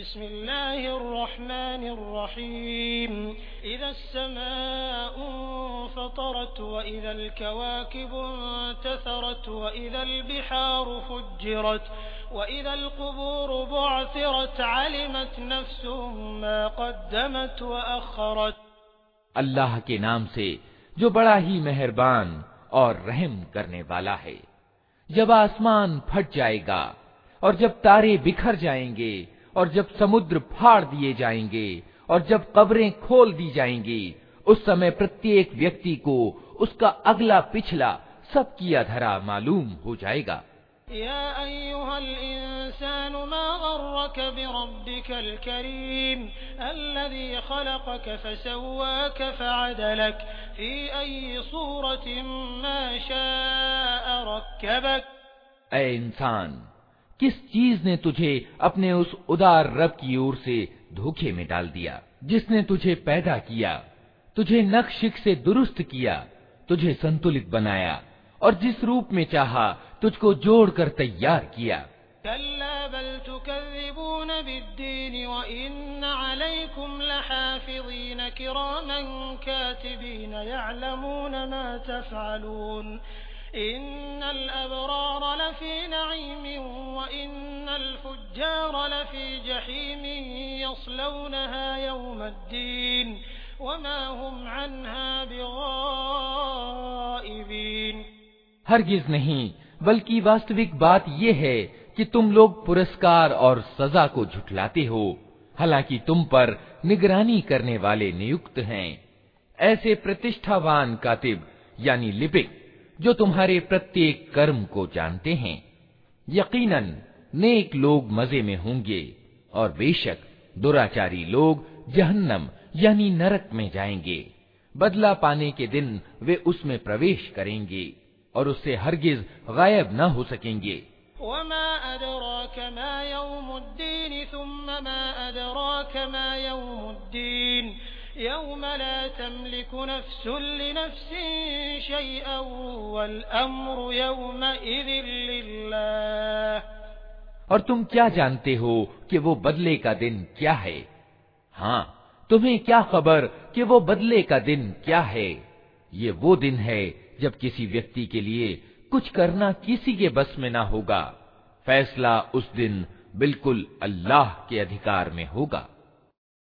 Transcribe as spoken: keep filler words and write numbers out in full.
बिस्मिल्लाहिर्रहमानिर्रहीम इज़स्समाउ फ़तरत व इज़ल कवाकिबु इंतसरत व इज़ल बिहारु फुज्जिरत व इज़ल क़ुबूरु बुअसिरत अलिमत नफ्सुम मा क़द्दमत व अख़रत। अल्लाह के नाम से जो बड़ा ही मेहरबान और रहम करने वाला है। जब आसमान फट जाएगा और जब तारे बिखर जाएंगे और जब समुद्र फाड़ दिए जाएंगे और जब कब्रें खोल दी जाएंगी, उस समय प्रत्येक व्यक्ति को उसका अगला पिछला सब किया धरा मालूम हो जाएगा। या अय्युहल इंसानु मा गर्रक बिरब्बिकल करीम अल्लज़ी खलक़क फसव्वाक फअदलक फी अय्यि सूरतिन मा शाअ रक्कबक। ऐ इंसान, किस चीज ने तुझे अपने उस उदार रब की ओर से धोखे में डाल दिया, जिसने तुझे पैदा किया, तुझे नक्शिक से दुरुस्त किया, तुझे संतुलित बनाया और जिस रूप में चाहा तुझको जोड़कर तैयार किया। कल्ला बल तुकज़्ज़िबून बिद्दीन व इन्न अलैकुम लहाफ़िज़ीन किरामन कातिबीन यअलमून मा तफ़अलून। इन्नल अबरार लफ़ी नईमिन व इन्नल फुज्जार लफ़ी जहीमिन यस्लौनहा यौमद्दीन व मा हुम अन्हा बिग़ाइबीन। हरगिज नहीं, बल्कि वास्तविक बात यह है कि तुम लोग पुरस्कार और सजा को झुठलाते हो, हालांकि तुम पर निगरानी करने वाले नियुक्त हैं, ऐसे प्रतिष्ठावान कातिब यानी लिपिक जो तुम्हारे प्रत्येक कर्म को जानते हैं। यकीनन नेक लोग मजे में होंगे और बेशक दुराचारी लोग जहन्नम यानी नरक में जाएंगे। बदला पाने के दिन वे उसमें प्रवेश करेंगे और उससे हरगिज गायब न हो सकेंगे। वमा अदराक मा यौमुद्दीन सुम्मा मा अदराक मा यौमुद्दीन यौम ला तमलिकु नफ्सुन लिनफ्सिन शैअन वल अम्रु यौमइज़िन लिल्लाह। और तुम क्या जानते हो कि वो बदले का दिन क्या है? हाँ, तुम्हें क्या खबर कि वो बदले का दिन क्या है? ये वो दिन है जब किसी व्यक्ति के लिए कुछ करना किसी के बस में ना होगा। फैसला उस दिन बिल्कुल अल्लाह के अधिकार में होगा।